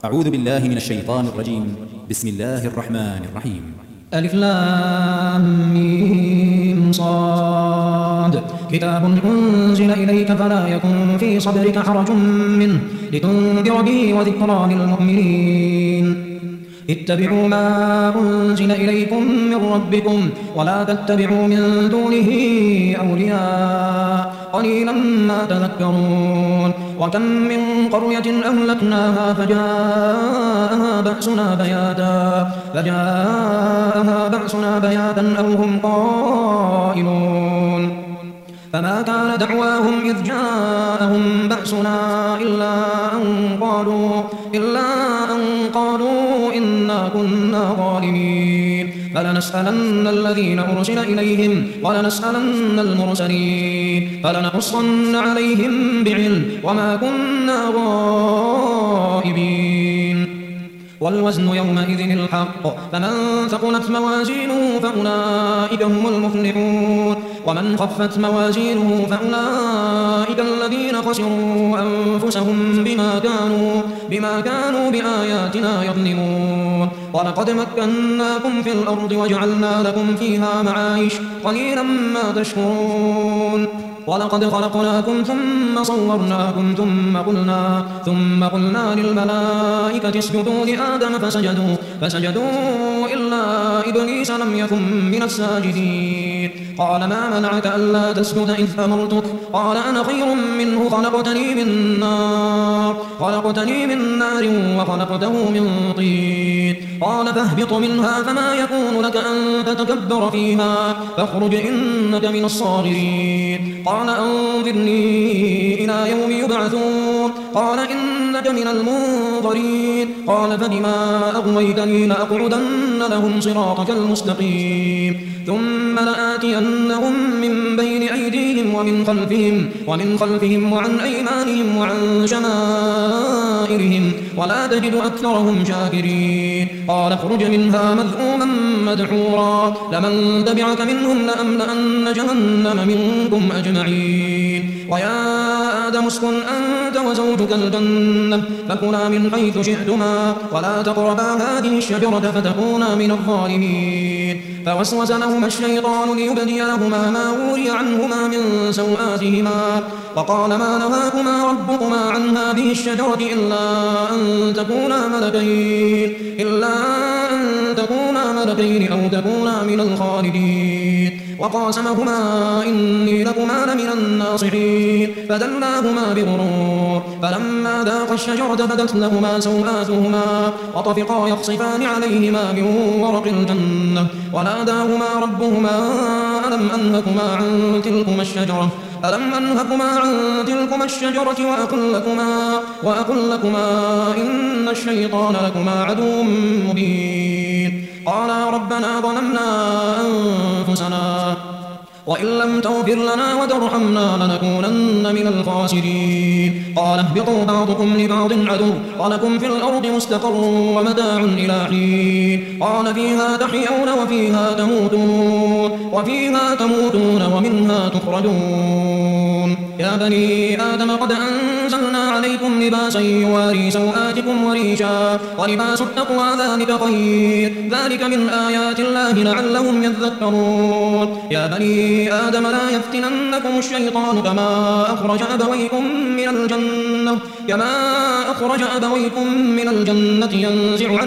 أعوذ بالله من الشيطان الرجيم. بسم الله الرحمن الرحيم. ألف لام ميم صاد كتاب أنزل إليك فلا يكن في صدرك حرج منه لتنذر به وذكرى للمؤمنين. اتبعوا ما أنزل إليكم من ربكم ولا تتبعوا من دونه أولياء قليلا ما تذكرون. وكم من قرية أهلكناها فجاءها بأسنا بياتا أو هم قائلون. فما كان دعواهم إذ جاءهم بأسنا إلا أن قالوا إنا كنا ظالمين. فلنسألن الذين أرسل إليهم ولنسألن المرسلين فلنقصن عليهم بعلم وما كنا غائبين. والوزن يومئذ الحق فمن ثقلت موازينه فأولئك هم المفلحون ومن خفت موازينه فأولئك الذين خسروا أنفسهم بما كانوا بآياتنا يظلمون. ولقد مكناكم في الأرض وجعلنا لكم فيها معايش قليلا ما تشكرون. ولقد خلقناكم ثم صورناكم ثم قلنا للملائكة اسجدوا لآدم فسجدوا إلا إبليس لم يكن من الساجدين. قال ما منعك ألا تسجد إذ أمرتك؟ قال أنا خير منه خلقتني من نار وخلقته من طين. قال فاهبط منها فما يكون لك أن تتكبر فيها فاخرج إنك من الصاغرين. قال أنظرني إلى يوم يبعثون. قال إنك من المنظرين. قال فبما أغويتني لأقعدن لهم صراطك المستقيم ثم لآتينهم من بين أيديهم ومن خلفهم وعن أيمانهم وعن شمائلهم ولا تجد أكثرهم شاكرين. قال اخرج منها مذءوما مدحورا لمن تبعك منهم لأملأن جهنم منكم أجمعين. ويا آدم اسكن أنت وزوجك الجنة فكلا من حيث شئتما ولا تقربا هذه الشجرة فتكونا من الظالمين. فوسوس لهما الشيطان ليبدي لهما ما وري عنهما من سوآتهما وقال ما نهاكما ربكما عن هذه الشجرة إلا أن تكونا ملكين أو تكونا من الخالدين. وقاسمهما إني لكما لمن الناصحين فدلاهما بغرور فلما ذاقا الشجرة بدت لهما سوآتهما وطفقا يخصفان عليهما من ورق الجنة وناداهما ربهما ألم أنهكما عن تلكما الشجرة وأقل لكما إن الشيطان لكما عدو مبين. قالا ربنا ظلمنا أنفسنا وإن لم تغفر لنا وترحمنا لنكونن من الخاسرين. قال اهبطوا بعضكم لبعض عدو ولكم في الأرض مستقر ومتاع إلى حين. قال فيها تحيون وفيها تموتون ومنها تخرجون. يا بني آدم قد أنزلنا عليكم لباسا يواري سوآتكم وريشا ولباس التقوى ذلك خير ذلك من آيات الله لعلهم يذكرون. يا بني آدم لا يفتننكم الشيطان كما أخرج أبويكم من الجنة ينزع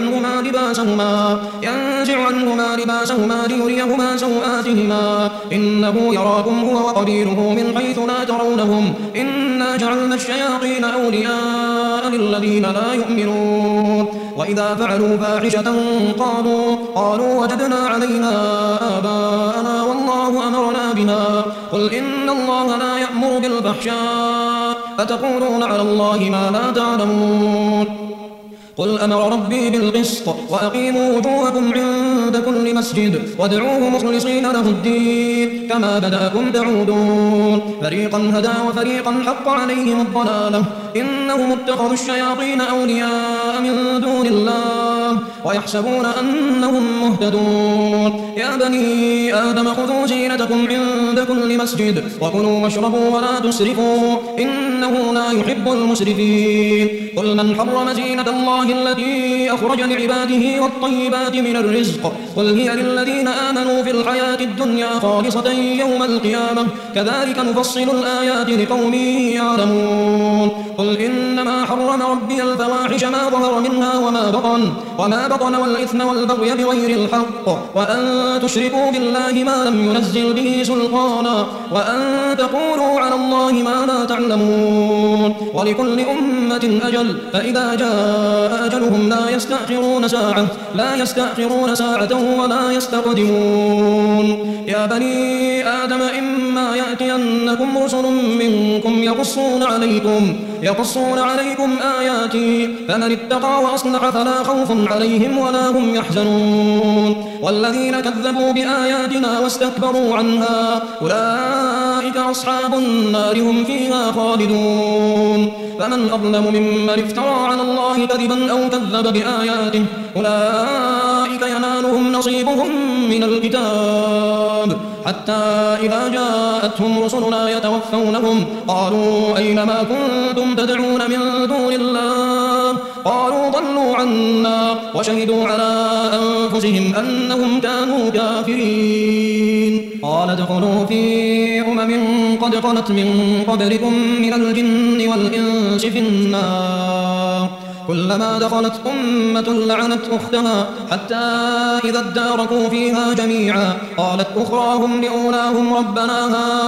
عنهما لباسهما ليريهما سوآتهما إنه يراكم هو وقبيله من حيث لا ترونهم إنا جعلنا الشياطين أولياء للذين لا يؤمنون. وإذا فعلوا فاحشة قالوا وجدنا عليها آباءنا والله أمرنا بها قل إن الله لا يأمر بالفحشاء أتقولون على الله ما لا تعلمون. قل أمر ربي بالقسط وأقيموا وجوهكم عند كل مسجد وادعوه مخلصين له الدين كما بدأكم تعودون. فريقا هدى وفريقا حق عليهم الضلالة إنهم اتخذوا الشياطين أولياء من دون الله ويحسبون أنهم مهتدون يا بني آدم خذوا زينتكم عند كل مسجد وكلوا واشربوا ولا تسرفوا إنه لا يحب المسرفين قل من حرم زينة الله التي أخرج لعباده والطيبات من الرزق قل هي للذين آمنوا في الحياة الدنيا خالصة يوم القيامة كذلك نفصل الآيات لقوم يعلمون قل إنما حرم ربي الفواحش ما ظهر منها وما بطن والإثم والبغي بغير الحق وأن تشركوا بالله ما لم ينزل به سلطانا وأن تقولوا على الله ما لا تعلمون ولكل أمة أجل فإذا جاء أجلهم لا يستأخرون ساعة ولا يستقدمون يا بني آدم إما يأتينكم رسل منكم يقصون عليكم آياتي فمن اتقى وأصلح فلا خوف عليهم ولا هم يحزنون والذين كذبوا بآياتنا واستكبروا عنها أولئك أصحاب النار هم فيها خالدون فمن أظلم ممن افترى على الله كذبا أو كذب بآياته أولئك ينالهم نصيبهم من الكتاب حتى إذا جاءتهم رسلنا يتوفونهم قالوا أين ما كنتم تدعون من دون الله قالوا ضلوا عنا وشهدوا على أنفسهم أنهم كانوا كافرين قال ادخلوا في قد خلت من قبلكم من الجن والإنس في النار كلما دخلت أمة لعنت أختها حتى إذا اداركوا فيها جميعا قالت أخراهم لأولاهم ربنا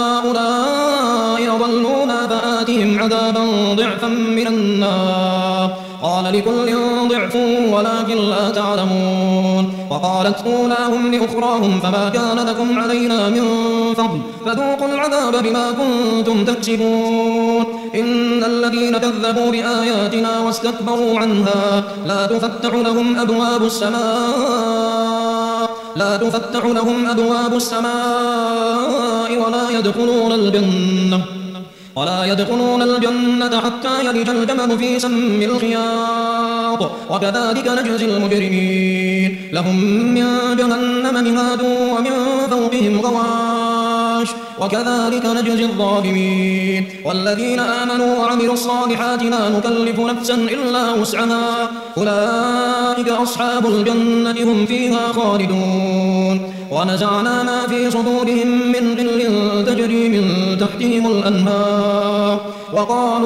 هؤلاء أضلونا فآتهم عذابا ضعفا من النار قال لكل ضعف ولكن لا تعلمون وقالت أولاهم لأخراهم فما كان لكم علينا من فضل فذوقوا العذاب بما كنتم تكسبون إن الذين كذبوا بآياتنا واستكبروا عنها لا تفتح لهم أبواب السماء ولا يدخلون الجنة حتى يلج الجمل في سم الخياط وكذلك نجزي المجرمين لهم من جهنم مهاد ومن فوقهم غواش وكذلك نجزي الظالمين والذين آمنوا وعملوا الصالحات لا نكلف نفسا إلا وسعها أولئك أصحاب الجنة هم فيها خالدون ونزعنا ما في صدورهم من غل تجري من تحتهم الأنهار وقالوا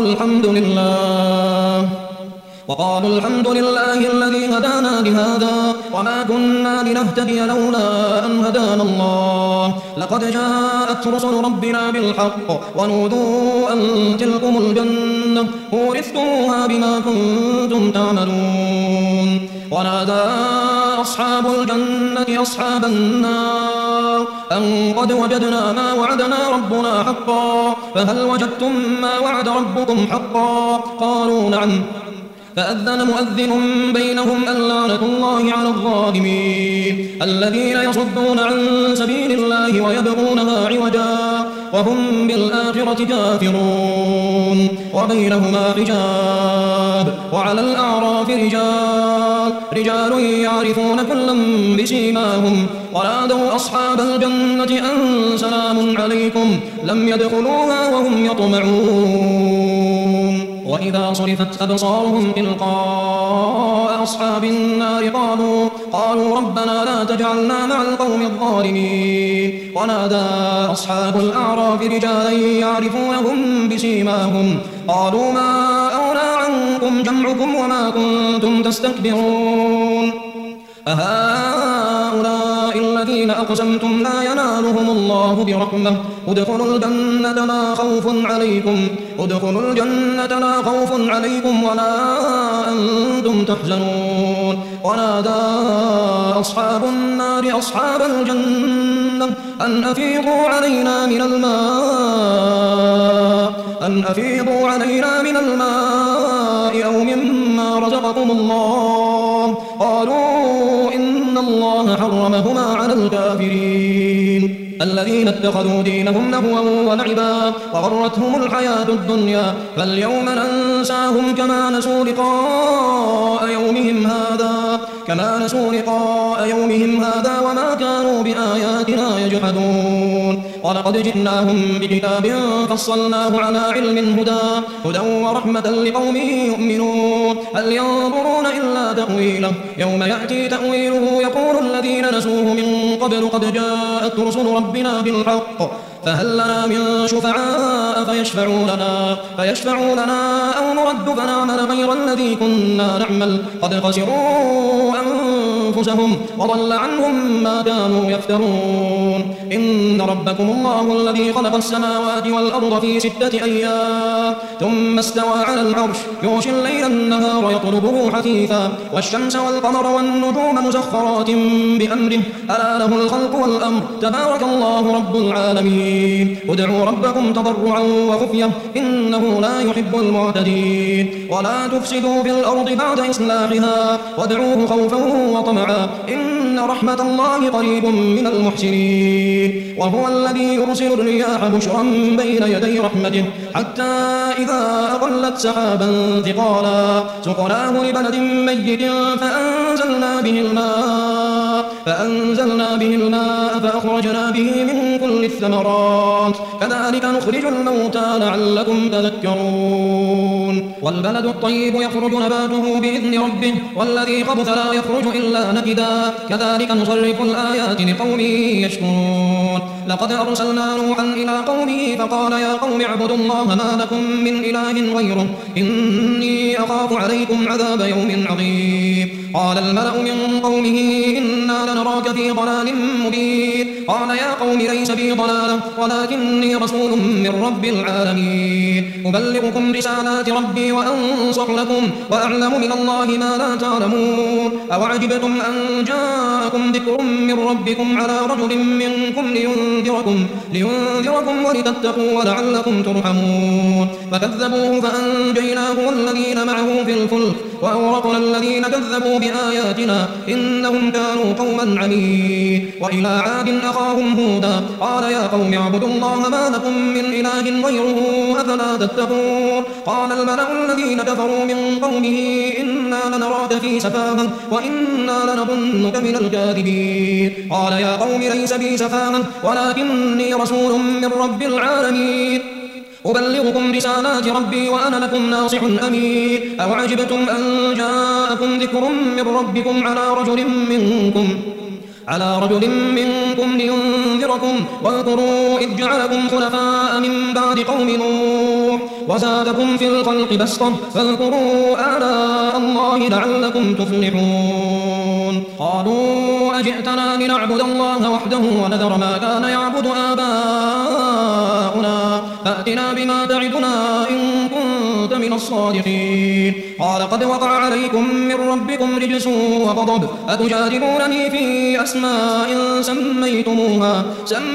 الحمد لله الذي هدانا لهذا وما كنا لنهتدي لولا أن هدانا الله لقد جاءت رسل ربنا بالحق ونودوا أن تلكم الجنة أورثتموها بما كنتم تعملون ونادى أصحاب الجنة أصحاب النار أن قد وجدنا ما وعدنا ربنا حقا فهل وجدتم ما وعد ربكم حقا قالوا نعم فأذن مؤذن بينهم اللعنة الله على الظالمين الذين يصدون عن سبيل الله ويبغونها عوجا وهم بالآخرة كافرون وبينهما حجاب وعلى الأعراف رجال يعرفون كلا بسيماهم ونادوا أصحاب الجنة أن سلام عليكم لم يدخلوها وهم يطمعون وإذا صرفت أبصارهم تلقاء أصحاب النار قالوا ربنا لا تجعلنا مع القوم الظالمين ونادى أصحاب الأعراف رجالا يعرفونهم بسيماهم قالوا ما أغنى عنكم جمعكم وما كنتم تستكبرون أهؤلاء الذين أقسمتم لا ينالهم الله برحمة ادخلوا الجنة لا خوف عليكم ولا أنتم تحزنون ونادى أصحاب النار أصحاب الجنة أن أفيضوا علينا من الماء أو مما رزقكم الله قالوا إن الله حرمهما على الكافرين الذين اتخذوا دينهم لهوا ولعبا وغرتهم الحياة الدنيا فاليوم ننساهم كما نسوا لقاء يومهم هذا كما نسوا لقاء يومهم هذا وما كانوا بآياتنا يجحدون ولقد جئناهم بكتاب فصلناه على علم هدى ورحمة لقوم يؤمنون هل ينظرون إلا تأويله يوم يأتي تأويله يقول الذين نسوه من قبل قد جاءت رسل ربنا بالحق فهل لنا من شفعاء فيشفعوا لنا أو نرد فنعمل غير الذي كنا نعمل قد خسروا أنفسهم وضل عنهم ما كانوا يفترون إن ربكم الله الذي خلق السماوات والأرض في 6 أيام ثم استوى على العرش يغشي الليل النهار يطلبه حثيثا والشمس والقمر والنجوم مسخرات بأمره ألا له الخلق والأمر تبارك الله رب العالمين ادعوا ربكم تضرعا وخفية إنه لا يحب المعتدين ولا تفسدوا في الأرض بعد إصلاحها وادعوه خوفا وطمعا إن رحمة الله قريب من المحسنين وهو الذي يرسل الرياح بشرا بين يدي رحمته حتى إذا أقلت سحابا ثقالا سقناه لبلد ميت فأنزلنا به الماء فأخرجنا به من كل الثمرات كذلك نخرج الموتى لعلكم تذكرون والبلد الطيب يخرج نباته بإذن ربه والذي خبث لا يخرج إلا نكدا كذلك نصرف الآيات لقوم يشكرون لقد أرسلنا نوحا إلى قومه فقال يا قوم اعبدوا الله ما لكم من إله غيره إني أخاف عليكم عذاب يوم عظيم قال الملأ من قومه إنا لنراك في ضلال مبين قال يا قوم ليس بي ضلالة ولكني رسول من رب العالمين أبلغكم رسالات ربي وأنصح لكم وأعلم من الله ما لا تعلمون أوعجبتم أن جاءكم ذكر من ربكم على رجل منكم لينذركم ولتتقوا ولعلكم ترحمون فكذبوه فأنجيناه والذين معه في الفلك وأورقنا الذين كذبوا بآياتنا إنهم كانوا قوما عمين وإلى عاد أخاهم هودا قال يا قوم اعبدوا الله ما لكم من إله غيره أفلا تتقون قال الملأ الذين كفروا من قومه إنا لنراك في سفاهة وإنا لنظنك من الكاذبين قال يا قوم ليس بي سفاهة ولكني رسول من رب العالمين أبلغكم رسالات ربي وأنا لكم ناصح أمين أوعجبتم أن جاءكم ذكر من ربكم على رجل منكم لينذركم واذكروا إذ جعلكم خلفاء من بعد قوم نوح وزادكم في الخلق بسطة فاذكروا آلاء الله لعلكم تفلحون قالوا أجئتنا لنعبد الله وحده ونذر ما كان يعبد آباؤنا فأتنا بما تعدنا إن كنت من الصادقين قال قد وقع عليكم من ربكم رجس وغضب أتجادلونني في أسماء سميتموها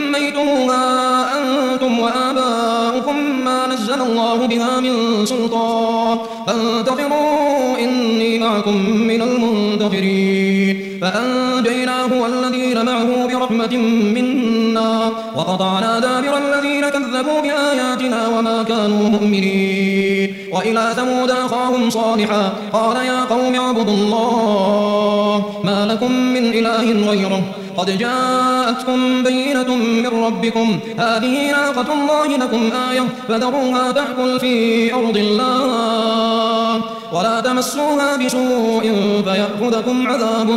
أنتم وآباؤكم ما نزل الله بها من سلطان فانتظروا إني معكم من المنتظرين فأنجيناه والذين معه برحمة منا وقطعنا دابر الذين كذبوا بآياتنا وما كانوا مؤمنين وإلى ثمود أخاهم صالحا قال يا قوم اعبدوا الله ما لكم من إله غيره قد جاءتكم بينة من ربكم هذه ناقة الله لكم آية فذروها تأكل في أرض الله ولا تمسوها بسوء فيأخذكم عذاب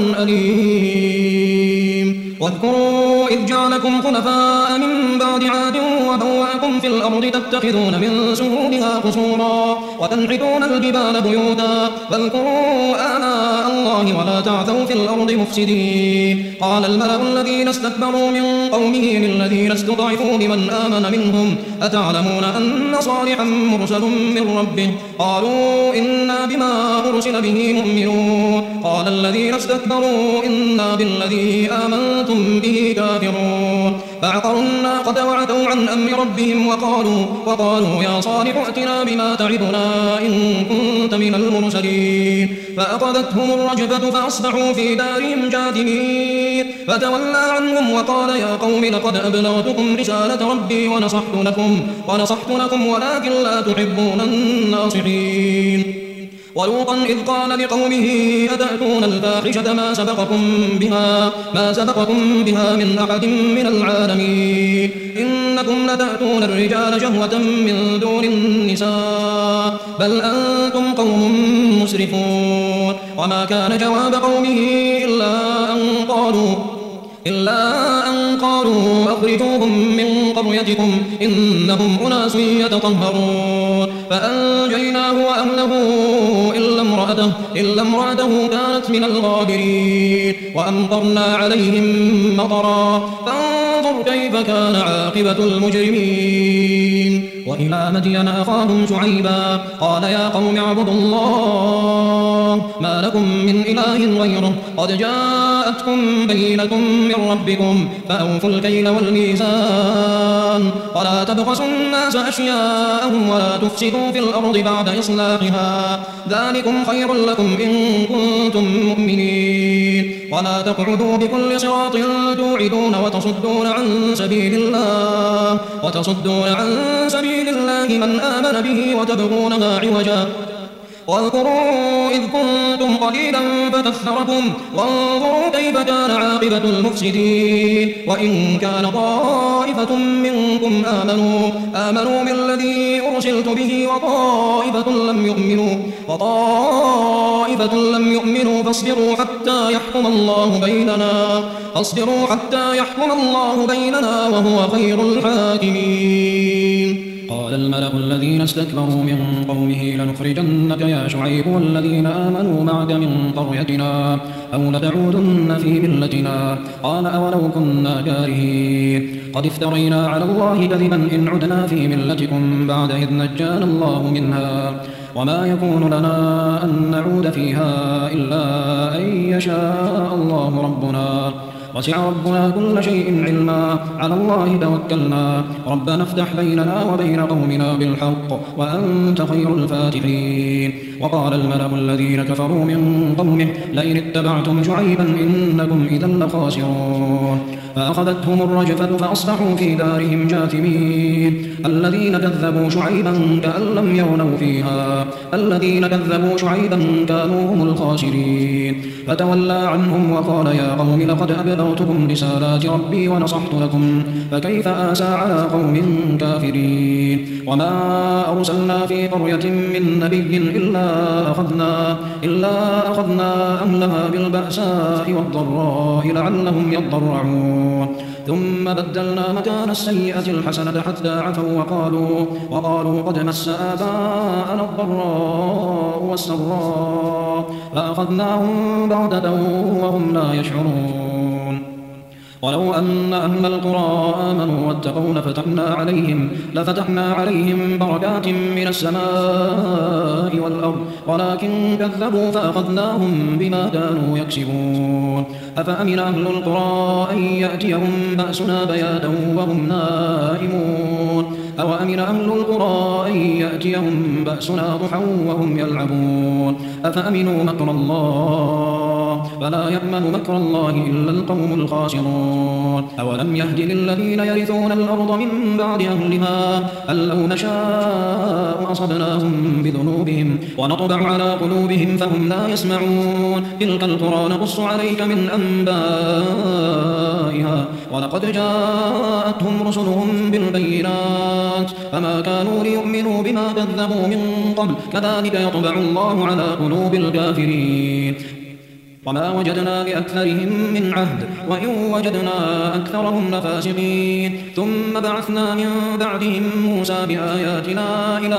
أليم واذكروا إذ جعلكم خلفاء من بعد عاد وبوأكم في الأرض تتخذون من سهولها قصورا وتنحتون الجبال بيوتا فاذكروا آلاء الله ولا تعثوا في الأرض مفسدين قال الملأ الذين استكبروا من قومه للذين استضعفوا لمن آمن منهم أتعلمون أن صالحا مرسل من ربه قالوا إنا بما أرسل به مؤمنون قال الذين استكبروا إنا بالذي آمنتم به كافرون فعقروا الناقة وعتوا عن أمر ربهم وقالوا يا صالح ائتنا بما تعدنا إن كنت من المرسلين فأخذتهم الرجفة فأصبحوا في دارهم جاثمين فتولى عنهم وقال يا قوم لقد أبلغتكم رسالة ربي ونصحت لكم ولكن لا تحبون الناصحين ولوطا إذ قال لقومه أتأتون الفاحشة ما سبقكم بها من أحد من العالمين إنكم لتأتون الرجال شهوة من دون النساء بل أنتم قوم مسرفون وما كان جواب قومه إلا أن قالوا أخرجوهم من قريتكم إنهم أناس يتطهرون فأنجيناه وأهله إلا امرأته كانت من الغابرين وأمطرنا عليهم مطرا فانظر كيف كان عاقبة المجرمين وإلى مدين أخاهم شعيبا قال يا قوم اعبدوا الله ما لكم من إله غيره قد جاءتكم بينة من ربكم فأوفوا الكيل والميزان ولا تبخسوا الناس أشياءهم ولا تفسدوا في الأرض بعد إصلاحها ذلكم خير لكم إن كنتم مؤمنين ولا تقعدوا بكل صراط توعدون وتصدون عن سبيل الله من آمن به وتبغونها عوجا واذكروا إذ كنتم قليلا فكثركم وانظروا كيف كان عاقبة المفسدين وإن كان طائفة منكم آمنوا بالذي أرسلت به وطائفة لم يؤمنوا فاصبروا حتى يحكم الله بيننا وهو خير الحاكمين قال الملأ الذين استكبروا من قومه لنخرجنك يا شعيب والذين آمنوا معك من قريتنا أو لتعودن في ملتنا قال أولو كنا كارهين قد افترينا على الله كذبا إن عدنا في ملتكم بعد إذ نجانا الله منها وما يكون لنا أن نعود فيها إلا أن يشاء الله ربنا وسع ربنا كل شيء علما على الله توكلنا ربنا افتح بيننا وبين قومنا بالحق وأنت خير الفاتحين وقال الملأ الذين كفروا من قومه لئن اتبعتم شعيبا إنكم إذا لخاسرون فأخذتهم الرجفة فأصبحوا في دارهم جاثمين الذين كذبوا شعيبا كأن لم يغنوا فيها الذين كذبوا شعيبا كانوا هم الخاسرين فتولى عنهم وقال يا قوم لقد أبلغتكم رسالات ربي ونصحت لكم فكيف آسى على قوم كافرين وما أرسلنا في قرية من نبي إلا أخذنا أهلها بالبأساء والضراء لعلهم يضرعون ثم بدلنا مكان السيئة الحسنة حتى عفوا وقالوا قد مس آباءنا الضراء والسراء فأخذناهم بغتة وهم لا يشعرون ولو أن أهل القرى آمنوا واتقوا لفتحنا عليهم بركات من السماء والأرض ولكن كذبوا فأخذناهم بما كانوا يكسبون أفأمن أهل القرى أن يأتيهم بأسنا بياتا وهم نائمون أو أمن أهل القرى أن يأتيهم بأسنا ضحى وهم يلعبون أفأمنوا مكر الله فلا يأمن مكر الله إلا القوم الخاسرون أولم يهد للذين يرثون الأرض من بعد أهلها أن لو نشاء أصبناهم بذنوبهم ونطبع على قلوبهم فهم لا يسمعون تلك القرى نقص عليك من أنبائها ولقد جاءتهم رسلهم بالبينات فما كانوا ليؤمنوا بما كذبوا من قبل كذلك يطبع الله على قلوب الكافرين وما وجدنا لأكثرهم من عهد وإن وجدنا أكثرهم لفاسقين ثم بعثنا من بعدهم موسى بآياتنا إلى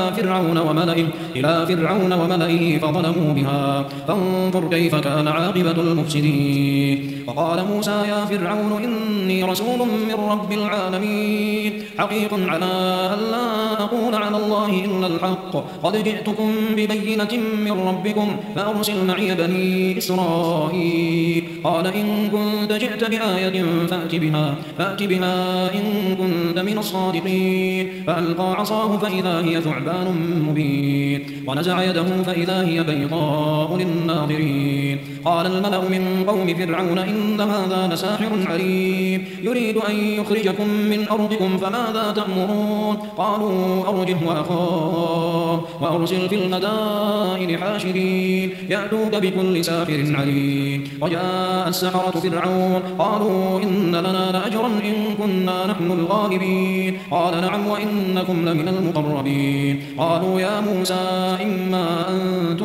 فرعون وملئه فظلموا بها فانظر كيف كان عاقبة المفسدين وقال موسى يا فرعون إني رسول من رب العالمين حقيق على أن لا أقول على الله إلا الحق قد جئتكم ببينة من ربكم فأرسل معي بني إسرائيل إسرائيل قال إن كنت جئت بآية فأت بها إن كنت من الصادقين فألقى عصاه فإذا هي ثعبان مبين ونزع يده فإذا هي بيضاء للناظرين قال الملأ من قوم فرعون إن هذا لساحر عليم يريد أن يخرجكم من أرضكم فماذا تأمرون قالوا أرجه وأخاه وأرسل في المدائن حاشرين يأتوك بكل ساحر عليم وجاء السحرة فرعون قالوا إن لنا لأجرا إن كنا نحن الغالبين قال نعم وإنكم لمن المقربين قالوا يا موسى إما أن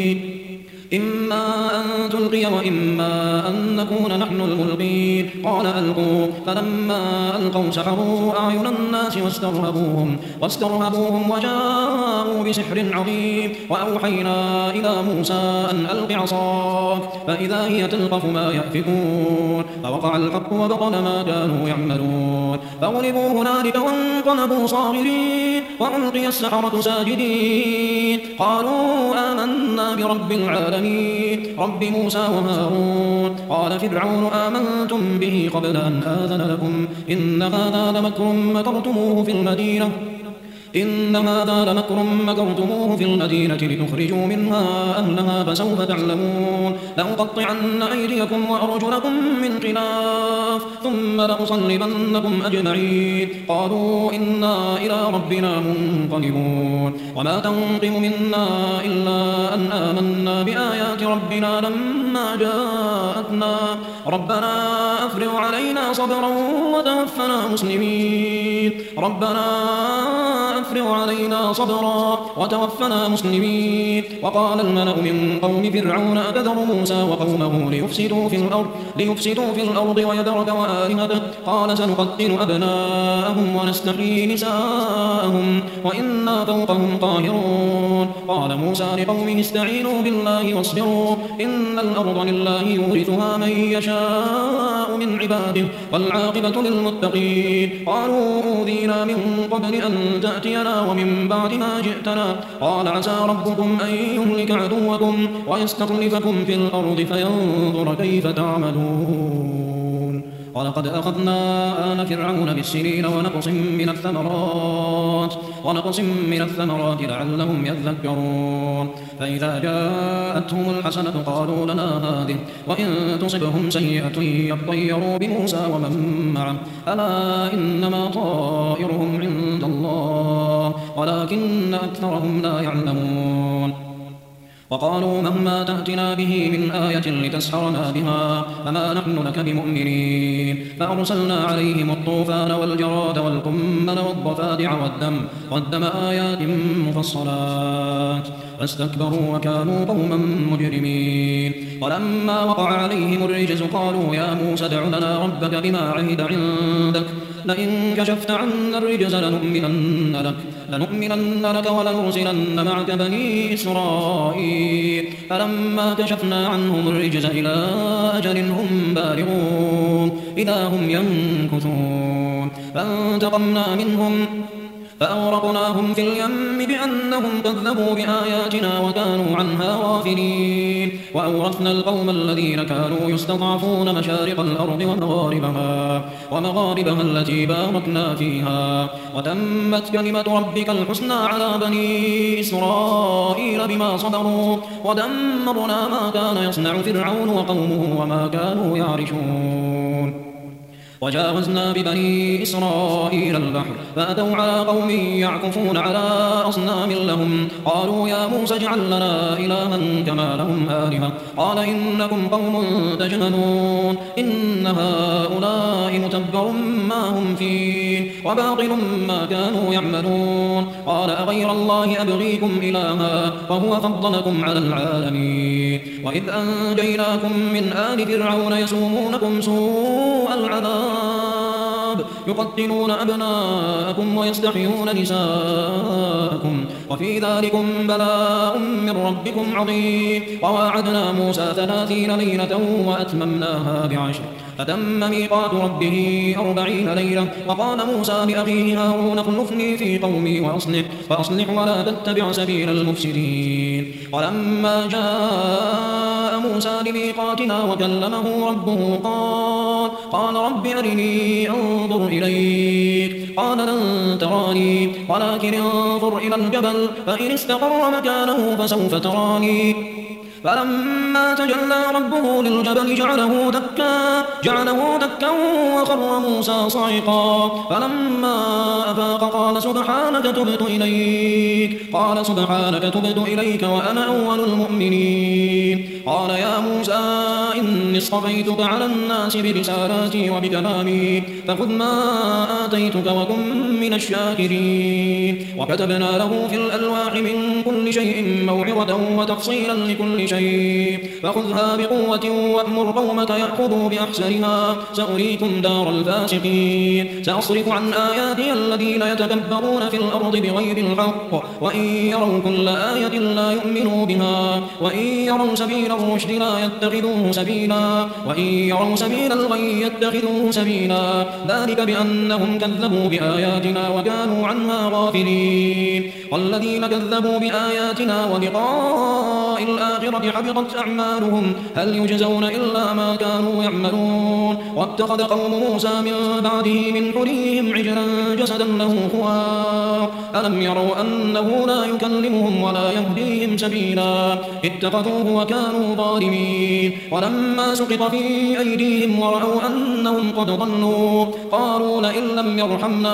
تلقي وإما أن نكون نحن الملقين قال ألقوا فلما ألقوا سحروا أعين الناس واسترهبوهم وجاءوا بسحر عظيم وأوحينا إلى موسى أن ألق عصاك فإذا هي تلقف ما يأفكون فوقع الحق وبطل ما كانوا يعملون فغلبوا هنالك وانقلبوا صاغرين وألقي السحرة ساجدين قالوا آمنا برب العالمين رب موسى وهارون قال فرعون آمنتم به قبل أن آذن لكم إن هذا لمكر مكرتموه في المدينة لتخرجوا منها أهلها فسوف تعلمون لأقطعن أيديكم وأرجلكم من خلاف ثم لأصلبنكم أجمعين قالوا إنا إلى ربنا منقلبون وما تنقم منا إلا أن آمنا بآيات ربنا لما جاءتنا ربنا أفرغ علينا صبرا وتوفنا مسلمين وقال الملأ من قوم فرعون أتذر موسى وقومه ليفسدوا في الأرض ويذرك وآلهتك قال سنقتل أبناءهم ونستحيي نساءهم وإنا فوقهم قاهرون قال موسى لقومه استعينوا بالله واصبروا إن الأرض لله يورثها من يشاء من عباده والعاقبة للمتقين قالوا أوذينا من قبل أن تأتينا ومن بعد ما جئتنا قال عسى ربكم أن يهلك عدوكم ويستخلفكم في الأرض فينظر كيف تعملون ولقد أخذنا آل فرعون بالسنين ونقص من الثمرات لعلهم يذكرون فإذا جاءتهم الحسنة قالوا لنا هذه وإن تصبهم سيئة يطيروا بموسى ومن معه ألا إنما طائرهم عند الله ولكن أكثرهم لا يعلمون وقالوا مهما تأتنا به من آية لتسحرنا بها فما نحن لك بمؤمنين فأرسلنا عليهم الطوفان والجراد والقمل والضفادع والدم آيات مفصلات فاستكبروا وكانوا قوما مجرمين ولما وقع عليهم الرجز قالوا يا موسى ادع لنا ربك بما عهد عندك لئن كشفت عنا الرجز لنؤمنن لك ولنرسلن معك بني إسرائيل فلما كشفنا عنهم الرجز إلى أجل هم بالغون إذا هم ينكثون فانتقمنا منهم فأغرقناهم في اليم بأنهم كذبوا بآياتنا وكانوا عنها غافلين وأورثنا القوم الذين كانوا يستضعفون مشارق الأرض ومغاربها التي باركنا فيها وتمت كلمة ربك الحسنى على بني إسرائيل بما صبروا ودمرنا ما كان يصنع فرعون وقومه وما كانوا يعرشون وجاوزنا ببني إسرائيل البحر فأتوا على قوم يعكفون على أصنام لهم قالوا يا موسى اجعل لنا إلها كما لهم آلهة قال إنكم قوم تجهلون إن هؤلاء متبر ما هم فيه وباطل ما كانوا يعملون قال أغير الله أبغيكم إلها وهو فضلكم على العالمين وإذ أنجيناكم من آل فرعون يسومونكم سوء العذاب يقتلون أبناءكم ويستحيون نساءكم وفي ذلكم بلاء من ربكم عظيم وواعدنا موسى 30 ليلة وأتممناها ب10 فتم ميقات ربه 40 ليلة وقال موسى لأخيه هارون اخلفني في قومي وأصلح ولا تتبع سبيل المفسدين ولما جاء موسى لميقاتنا وكلمه ربه قال رب أرني أنظر إليك قال لن تراني ولكن انظر إلى الجبل فإن استقر مكانه فسوف تراني فلما تجلى ربه للجبل جعله دكا وخر موسى صعقا فلما أفاق قال سبحانك تبت إليك وأنا أول المؤمنين قال يا موسى إني اصطفيتك على الناس برسالاتي وبكلامي فخذ ما آتيتك وكن من الشاكرين وكتبنا له في الألواح من كل شيء موعظة وتفصيلا لكل شيء فخذها بقوة وأمر قومك يأخذوا بأحسنها سأريكم دار الفاسقين سأصرف عن آياتي الذين يتكبرون في الأرض بغير الحق وإن يروا كل آية لا يؤمنوا بها وإن يروا سبيل الرشد لا يتخذوه سبيلا وإن يروا سبيل الغي يتخذوه سبيلا ذلك بأنهم كذبوا بآياتنا وكانوا عنها غافلين والذين كذبوا بآياتنا ولقاء الآخرة حبطت أعمالهم هل يجزون إلا ما كانوا يعملون واتخذ قوم موسى من بعده من حليهم عجلا جسدا له خوار ألم يروا أنه لا يكلمهم ولا يهديهم سبيلا اتخذوه وكانوا ظالمين ولما سقط في أيديهم ورأوا أنهم قد ضلوا قالوا لئن لم يرحمنا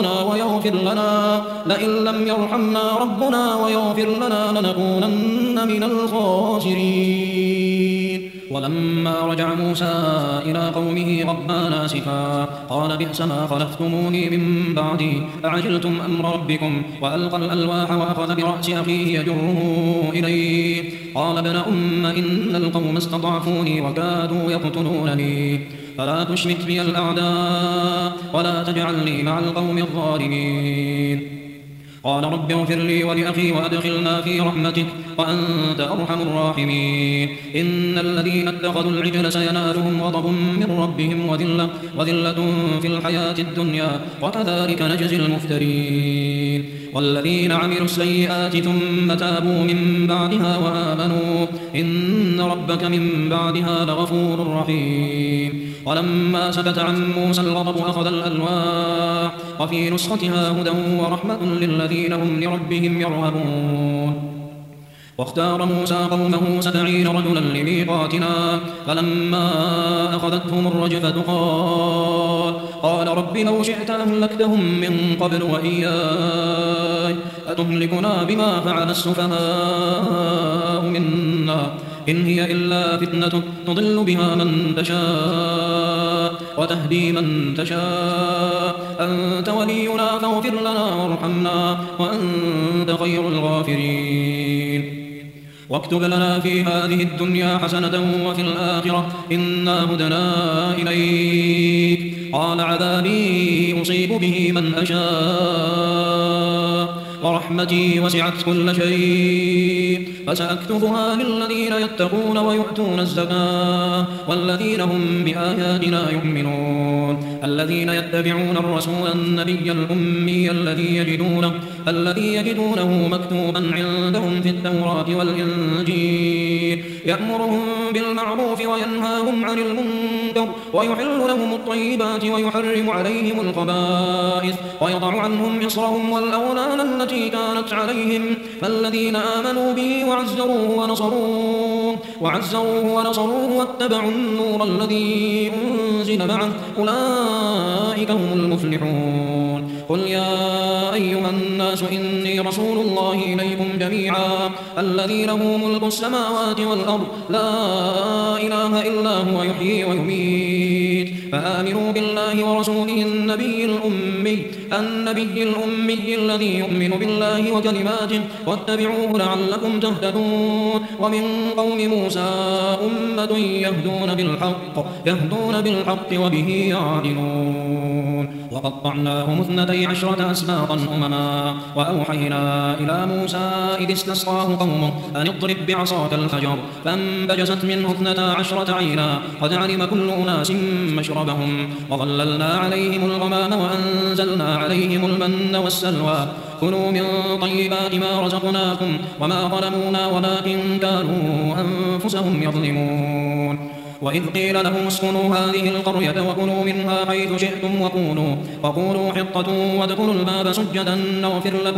ربنا ويغفر لنا لنكونن من الخاسرين ولما رجع موسى إلى قومه غضبان آسفا قال بئس ما خلفتموني من بعدي أعجلتم أمر ربكم وألقى الألواح وأخذ برأس أخيه يجره إليه قال ابن أم إن القوم استضعفوني وكادوا يقتلونني فلا تشمت بي الأعداء ولا تجعلني مع القوم الظالمين قال رب اغفر لي ولأخي وأدخلنا في رحمتك وأنت أرحم الراحمين إن الذين اتخذوا العجل سينالهم غضب من ربهم وذلة في الحياة الدنيا وكذلك نجزي المفترين والذين عملوا السيئات ثم تابوا من بعدها وآمنوا إن ربك من بعدها لغفور رحيم ولما سكت عن موسى الغضب أخذ الألواح وفي نسختها هدى ورحمة للذين هم لربهم يرهبون واختار موسى قومه 70 رجلا لميقاتنا فلما أخذتهم الرجفة قال رب لو شئت أهلكتهم من قبل وإياي أتهلكنا بما فعل السفهاء منا إن هي إلا فتنة تضل بها من تشاء وتهدي من تشاء أنت ولينا فاغفر لنا وارحمنا وأنت خير الغافرين واكتب لنا في هذه الدنيا حسنة وفي الآخرة إنا هدنا إليك قال عذابي أصيب به من أشاء ورحمتي وسعت كل شيء فسأكتبها للذين يتقون ويؤتون الزكاة والذين هم بآياتنا يؤمنون الذين يتبعون الرسول النبي الأمي الذي يجدونه مكتوبا عندهم في التوراة والإنجيل يأمرهم بالمعروف وينهاهم عن المنكر ويحل لهم الطيبات ويحرم عليهم الخبائث ويضع عنهم إصرهم والأغلال التي كانت عليهم فالذين آمنوا به وعزروه ونصروه واتبعوا النور الذي أنزل معه أولئك هم المفلحون قل يا أيها الناس إني رسول الله إليكم جميعا الذي له ملك السماوات والأرض لا إله إلا هو يحيي ويميت فآمنوا بالله ورسوله النبي الأمي الذي يؤمن بالله وكلماته واتبعوه لعلكم تهتدون ومن قوم موسى أمة يهدون بالحق وبه يعدلون وقطعناهم 12 أسباطا أمما وأوحينا إلى موسى إذ استسقاه قومه أن اضرب بعصاك الحجر فانبجست منه 12 عينا قد علم كل أناس مشربهم وظللنا عليهم الغمام وأنزلنا عليهم المن والسلوى كلوا من طيبات ما رزقناكم وما ظلمونا ولكن كانوا أنفسهم يظلمون. وإذ قيل لهم اسكنوا هذه القرية وكلوا منها حيث شئتم وقولوا حطة وادخلوا الباب سجدا نغفر لكم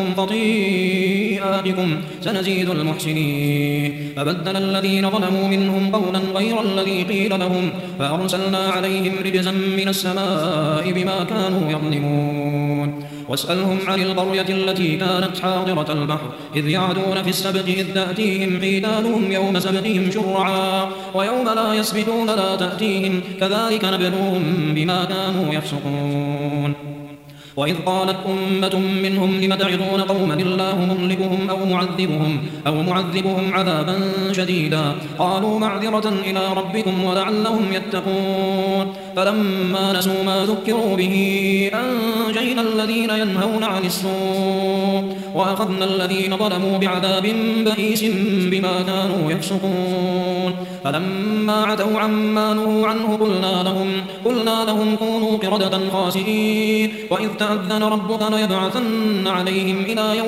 خطيئاتكم سنزيد المحسنين. فبدل الذين ظلموا منهم قولا غير الذي قيل لهم فأرسلنا عليهم رجزا من السماء بما كانوا يظلمون. واسألهم عن القرية التي كانت حاضرة البحر إذ يعدون في السبت إذ تأتيهم حيتانهم يوم سبتهم شرعا ويوم لا يسبتون لا تأتيهم كذلك نبلوهم بما كانوا يفسقون. وإذ قالت أمة منهم لم تعظون قوما الله مهلكهم أو معذبهم عذابا شديدا قالوا معذرة إلى ربكم ولعلهم يتقون. فلما نسوا ما ذكروا به أنجينا الذين ينهون عن السوء وأخذنا الذين ظلموا بعذاب بئيس بما كانوا يفسقون. فلما عتوا عما نهوا عنه قلنا لهم كونوا قردة خاسئين. وإذ تأذن ربك ليبعثن عليهم إلى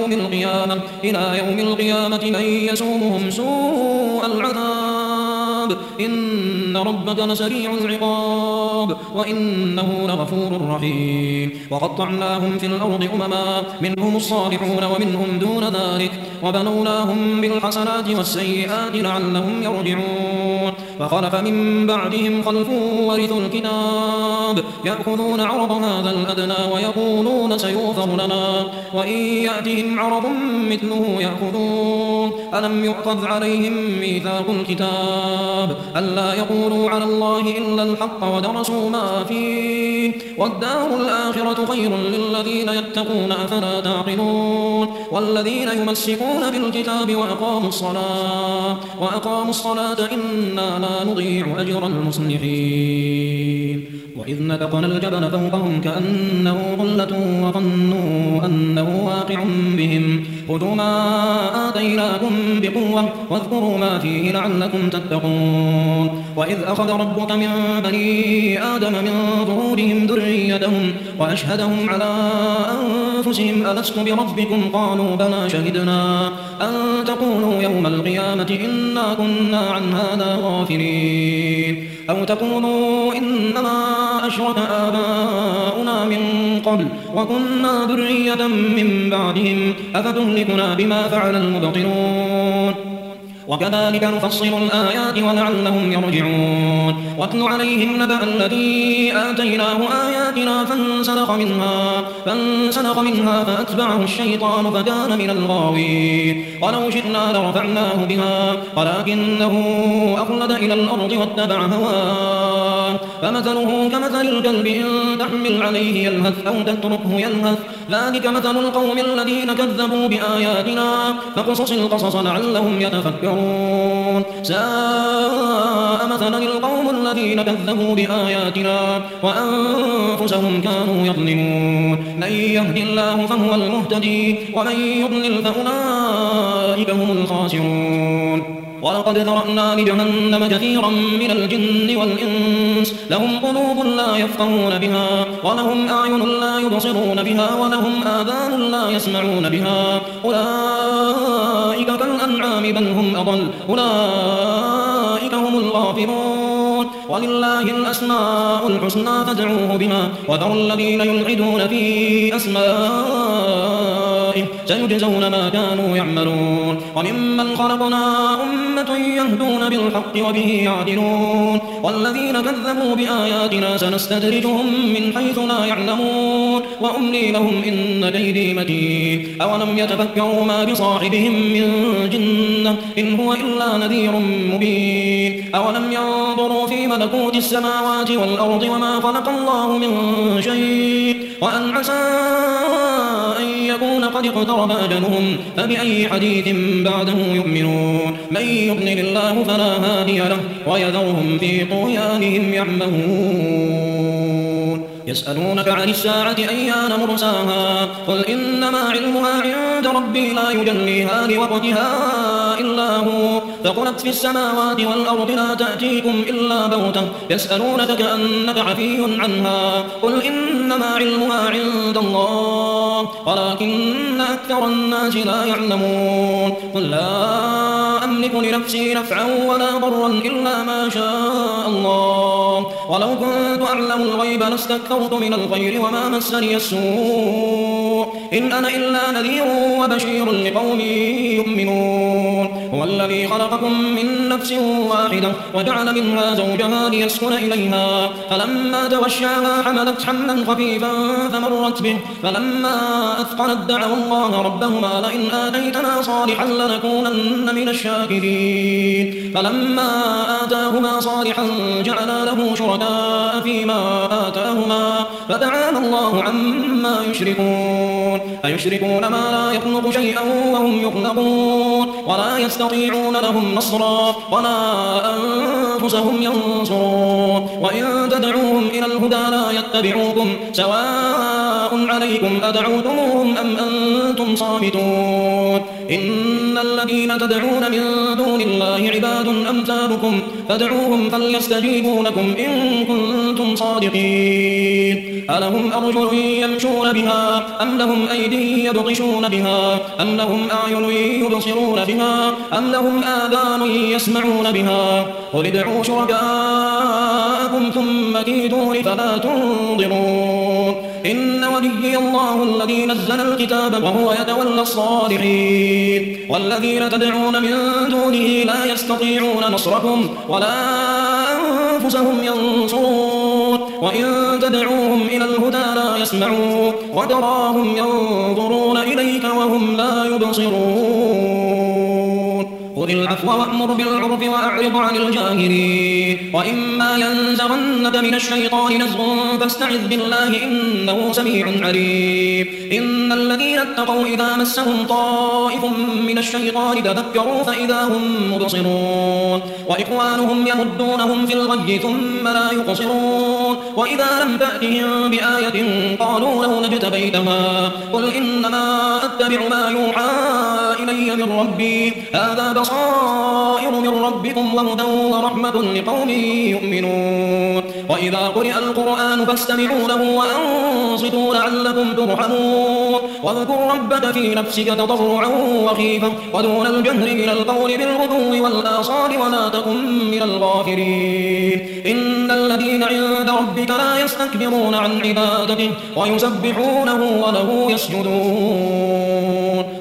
يوم القيامة من يسومهم سوء العذاب إن ربك لسريع العقاب وإنه لغفور رحيم. وقطعناهم في الأرض أمما منهم الصالحون ومنهم دون ذلك وبلوناهم بالحسنات والسيئات لعلهم يرجعون. فخلف من بعدهم خلف ورثوا الكتاب يأخذون عرض هذا الأدنى ويقولون سيغفر لنا وإن يأتهم عرض مثله يأخذون. ألم يؤخذ عليهم ميثاق الكتاب ألا يقولوا على الله إلا الحق ودرسوا ما فيه والدار الآخرة خير للذين يتقون أفلا تعقلون. والذين يمسكون بالكتاب وأقاموا الصلاة إنا لا نضيع أجر المصلحين. وإذ نتقنا الجبل فوقهم كأنه ظلة وظنوا أنه واقع بهم خذوا ما آتيناكم بقوة واذكروا ما فيه لعلكم تتقون. وإذ أخذ ربك من بني آدم من ظهورهم ذريتهم وأشهدهم على أنفسهم ألست بربكم قالوا بلى شهدنا أن تقولوا يوم القيامة إنا كنا عن هذا غافلين أو تقولوا إنما أشرك آباؤنا من قبل وكنا ذرية من بعدهم أفتهلكنا بما فعل المبطلون. وكذلك نفصل الآيات ولعلهم يرجعون. واتل عليهم نبأ الذي آتيناه آياتنا فانسلخ منها فأتبعه الشيطان فكان من الغاوين. ولو شئنا لرفعناه بها ولكنه أخلد إلى الأرض واتبع هواه فمثله كمثل الكلب إن تحمل عليه يلهث أو تتركه يلهث ذلك مثل القوم الذين كذبوا بآياتنا فقصص القصص لعلهم يتفكرون. ساء مثلا القوم الذين كذبوا بآياتنا وأنفسهم كانوا يظلمون. من يهدي الله فهو المهتدي ومن يضلل فأولئك هم الخاسرون. ولقد ذرأنا لجهنم كثيرا من الجن والإنس لهم قلوب لا يفقهون بها ولهم أعين لا يبصرون بها ولهم آذان لا يسمعون بها أولئك كالأنعام بل هم أضل أولئك هم الغافلون. ولله الأسماء الحسنى فادعوه بها وذروا الذين يلحدون في أسمائه سيجزون ما كانوا يعملون. وممن خلقنا أمة يهدون بالحق وبه يعدلون. والذين كذبوا بآياتنا سنستدرجهم من حيث لا يعلمون وأملي لهم إن كيدي متين. أولم يتفكروا ما بصاحبهم من جنة إن هو إلا نذير مبين. أولم ينظروا في ملكوت السماوات والأرض وما خلق الله من شيء وأن عسى أن يكون قد اقترب أجلهم فبأي حديث بعده يؤمنون. من يضلل الله فلا هادي له ويذرهم في طغيانهم يعمهون. يسألونك عن الساعة أيان مرساها قل إنما علمها عند ربي لا يجليها لوقتها إلا هو ثقلت في السماوات والأرض لا تأتيكم إلا بغتة يسألونك كأنك حفي عنها قل إنما علمها عند الله ولكن أكثر الناس لا يعلمون قل لا أملك لنفسي نفعا ولا ضرا إلا ما شاء الله ولو كنت أعلم الغيب لاستكثرت من الخير وما مسني السوء إن أنا إلا نذير وبشير لقوم يؤمنون هو الذي خلقكم من نفس واحدة وجعل منها زوجها ليسكن إليها فلما تغشاها حملت حملا خفيفا فمرت به فلما أثقلت دعوا الله ربهما لئن آتيتنا صالحا لنكونن من الشاكرين فلما آتاهما صالحا جعلا له شركاء فيما آتاهما فتعالى الله عما يشركون أيشركون ما لا يخلق شيئا وهم يخلقون ولا يستطيعون لهم نصرا ولا أنفسهم ينصرون وإن تدعوهم إلى الهدى لا يتبعوكم سواء عليكم أدعوتموهم أم أنتم صامتون إن الذين تدعون من دون الله عباد أمثالكم فادعوهم فليستجيبوا لكم إن كنتم صادقين ألهم أرجل يمشون بها أم لهم أيدي يبطشون بها أم لهم أعين يبصرون بها أم لهم آذان يسمعون بها قل ادعوا شركاءكم ثم كيدون فلا تنظرون إن وليي الله الذي نزل الكتاب وهو يتولى الصالحين والذين تدعون من دونه لا يستطيعون نصركم ولا أنفسهم ينصرون وإن تدعوهم إلى الهدى لا يسمعون وتراهم ينظرون إليك وهم لا يبصرون خذ العفو وأمر بالعرف وأعرض عن الجاهلين وإما ينزغنك من الشيطان نزغ فاستعذ بالله إنه سميع عليم إن الذين اتقوا إذا مسهم طائف من الشيطان تذكروا فإذا هم مبصرون وإخوانهم يمدونهم في الغي ثم لا يقصرون وإذا لم تأتهم بآية قالوا لو اجتبيتها قل إنما أتبع ما يوحى إلي من ربي هذا بصائر من ربكم وهدى ورحمة لقوم يؤمنون وإذا قرئ القرآن فاستمعوا له وأنصتوا لعلكم ترحمون واذكر ربك في نفسك تضرعا وخيفة ودون الجهر من القول بالغدو والآصال ولا تكن من الغافلين إن الذين عند ربك لا يستكبرون عن عبادته ويسبحونه وله يسجدون